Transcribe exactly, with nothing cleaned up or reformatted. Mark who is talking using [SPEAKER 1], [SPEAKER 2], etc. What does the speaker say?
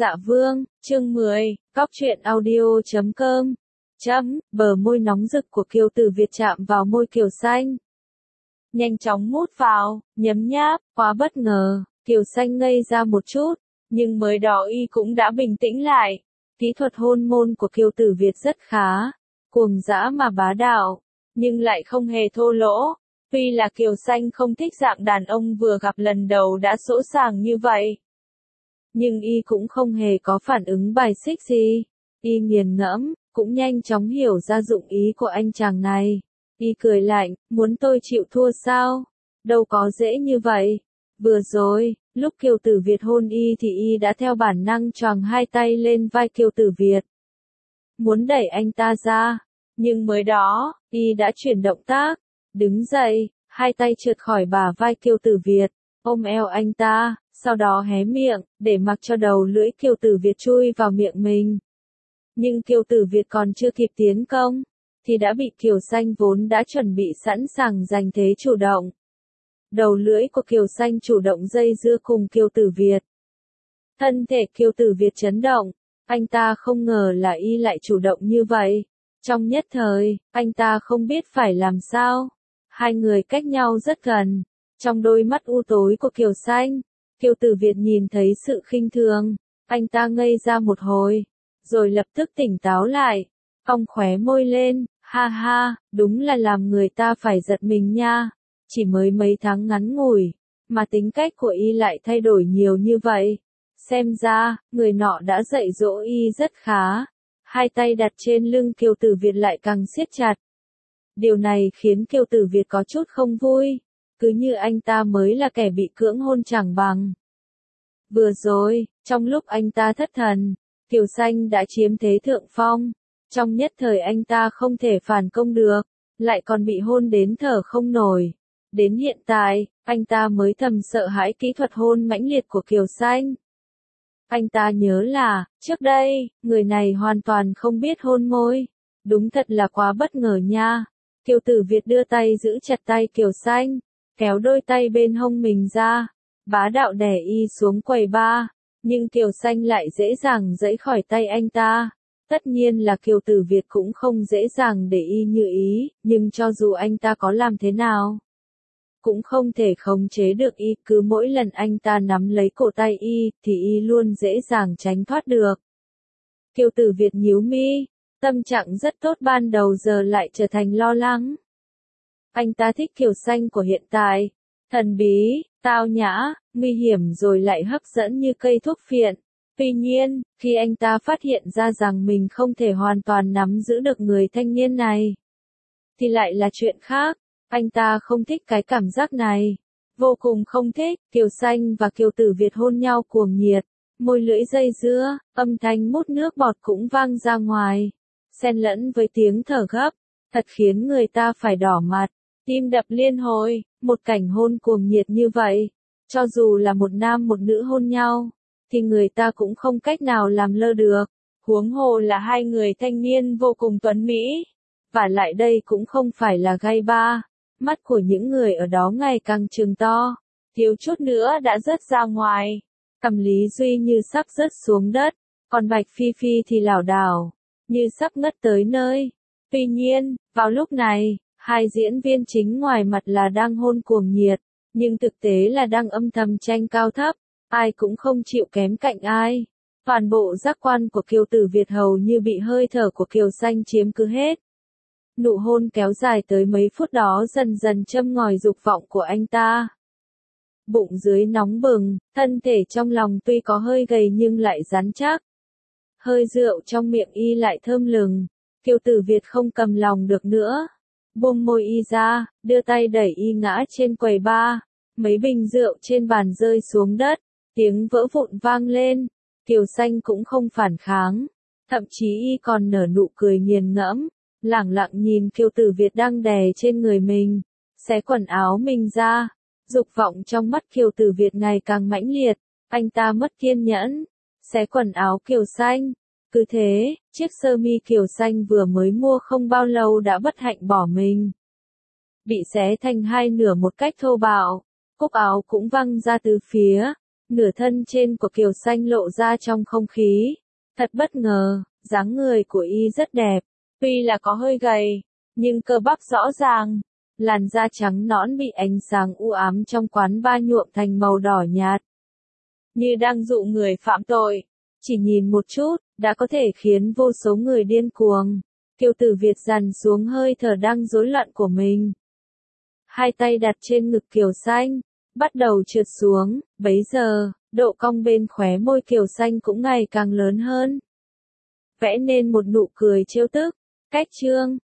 [SPEAKER 1] Dạ vương, chương mười, cóc truyện audio chấm com. Chấm, bờ môi nóng rực của Kiều Tử Việt chạm vào môi Kiều Xanh. Nhanh chóng mút vào, nhấm nháp, quá bất ngờ, Kiều Xanh ngây ra một chút, nhưng mới đó y cũng đã bình tĩnh lại. Kỹ thuật hôn môn của Kiều Tử Việt rất khá, cuồng dã mà bá đạo, nhưng lại không hề thô lỗ. Tuy là Kiều Xanh không thích dạng đàn ông vừa gặp lần đầu đã sỗ sàng như vậy, nhưng y cũng không hề có phản ứng bài xích gì. Y nghiền ngẫm, cũng nhanh chóng hiểu ra dụng ý của anh chàng này. Y cười lạnh, muốn tôi chịu thua sao? Đâu có dễ như vậy. Vừa rồi, lúc Kiều Tử Việt hôn y thì y đã theo bản năng choàng hai tay lên vai Kiều Tử Việt, muốn đẩy anh ta ra, nhưng mới đó, y đã chuyển động tác, đứng dậy, hai tay trượt khỏi bả vai Kiều Tử Việt, ôm eo anh ta, sau đó hé miệng, để mặc cho đầu lưỡi Kiều Tử Việt chui vào miệng mình. Nhưng Kiều Tử Việt còn chưa kịp tiến công, thì đã bị Kiều Xanh vốn đã chuẩn bị sẵn sàng giành thế chủ động. Đầu lưỡi của Kiều Xanh chủ động dây dưa cùng Kiều Tử Việt. Thân thể Kiều Tử Việt chấn động, anh ta không ngờ là y lại chủ động như vậy. Trong nhất thời, anh ta không biết phải làm sao. Hai người cách nhau rất gần. Trong đôi mắt u tối của Kiều Xanh, Kiều Tử Việt nhìn thấy sự khinh thường. Anh ta ngây ra một hồi, rồi lập tức tỉnh táo lại, cong khóe môi lên, ha ha, đúng là làm người ta phải giật mình nha. Chỉ mới mấy tháng ngắn ngủi, mà tính cách của y lại thay đổi nhiều như vậy. Xem ra, người nọ đã dạy dỗ y rất khá. Hai tay đặt trên lưng Kiều Tử Việt lại càng siết chặt. Điều này khiến Kiều Tử Việt có chút không vui, cứ như anh ta mới là kẻ bị cưỡng hôn chẳng bằng. Vừa rồi, trong lúc anh ta thất thần, Kiều Xanh đã chiếm thế thượng phong. Trong nhất thời anh ta không thể phản công được, lại còn bị hôn đến thở không nổi. Đến hiện tại, anh ta mới thầm sợ hãi kỹ thuật hôn mãnh liệt của Kiều Xanh. Anh ta nhớ là, trước đây, người này hoàn toàn không biết hôn môi. Đúng thật là quá bất ngờ nha. Kiều Tử Việt đưa tay giữ chặt tay Kiều Xanh, kéo đôi tay bên hông mình ra, bá đạo đè y xuống quầy ba. Nhưng Kiều Xanh lại dễ dàng giãy khỏi tay anh ta. Tất nhiên là Kiều Tử Việt cũng không dễ dàng để y như ý, nhưng cho dù anh ta có làm thế nào, cũng không thể khống chế được y. Cứ mỗi lần anh ta nắm lấy cổ tay y, thì y luôn dễ dàng tránh thoát được. Kiều Tử Việt nhíu mi, tâm trạng rất tốt ban đầu giờ lại trở thành lo lắng. Anh ta thích Kiều Xanh của hiện tại, thần bí, tao nhã, nguy hiểm rồi lại hấp dẫn như cây thuốc phiện. Tuy nhiên, khi anh ta phát hiện ra rằng mình không thể hoàn toàn nắm giữ được người thanh niên này, thì lại là chuyện khác. Anh ta không thích cái cảm giác này. Vô cùng không thích. Kiều Xanh và Kiều Tử Việt hôn nhau cuồng nhiệt, môi lưỡi dây dưa, âm thanh mút nước bọt cũng vang ra ngoài, xen lẫn với tiếng thở gấp, thật khiến người ta phải đỏ mặt, tim đập liên hồi. Một cảnh hôn cuồng nhiệt như vậy, cho dù là một nam một nữ hôn nhau, thì người ta cũng không cách nào làm lơ được. Huống hồ là hai người thanh niên vô cùng tuấn mỹ. Và lại đây cũng không phải là gay ba. Mắt của những người ở đó ngày càng trừng to, thiếu chút nữa đã rớt ra ngoài. Cầm Lý Duy như sắp rớt xuống đất, còn Bạch Phi Phi thì lảo đảo, như sắp ngất tới nơi. Tuy nhiên, vào lúc này, hai diễn viên chính ngoài mặt là đang hôn cuồng nhiệt, nhưng thực tế là đang âm thầm tranh cao thấp, ai cũng không chịu kém cạnh ai. Toàn bộ giác quan của Kiều Tử Việt hầu như bị hơi thở của Kiều Xanh chiếm cứ hết. Nụ hôn kéo dài tới mấy phút đó dần dần châm ngòi dục vọng của anh ta. Bụng dưới nóng bừng, thân thể trong lòng tuy có hơi gầy nhưng lại rắn chắc. Hơi rượu trong miệng y lại thơm lừng. Kiều Tử Việt không cầm lòng được nữa, buông môi y ra, đưa tay đẩy y ngã trên quầy bar. Mấy bình rượu trên bàn rơi xuống đất, tiếng vỡ vụn vang lên. Kiều Xanh cũng không phản kháng, thậm chí y còn nở nụ cười nghiền ngẫm, lẳng lặng nhìn Kiều Tử Việt đang đè trên người mình, xé quần áo mình ra. Dục vọng trong mắt Kiều Tử Việt ngày càng mãnh liệt, anh ta mất kiên nhẫn, xé quần áo Kiều Xanh. Cứ thế, chiếc sơ mi Kiều Xanh vừa mới mua không bao lâu đã bất hạnh bỏ mình, bị xé thành hai nửa một cách thô bạo, cúc áo cũng văng ra từ phía. Nửa thân trên của Kiều Xanh lộ ra trong không khí. Thật bất ngờ, dáng người của y rất đẹp. Tuy là có hơi gầy, nhưng cơ bắp rõ ràng. Làn da trắng nõn bị ánh sáng u ám trong quán bar nhuộm thành màu đỏ nhạt. Như đang dụ người phạm tội. Chỉ nhìn một chút, đã có thể khiến vô số người điên cuồng. Kiều Tử Việt dằn xuống hơi thở đang rối loạn của mình. Hai tay đặt trên ngực Kiều Xanh, bắt đầu trượt xuống, bấy giờ, độ cong bên khóe môi Kiều Xanh cũng ngày càng lớn hơn. Vẽ nên một nụ cười trêu tức. Cách chương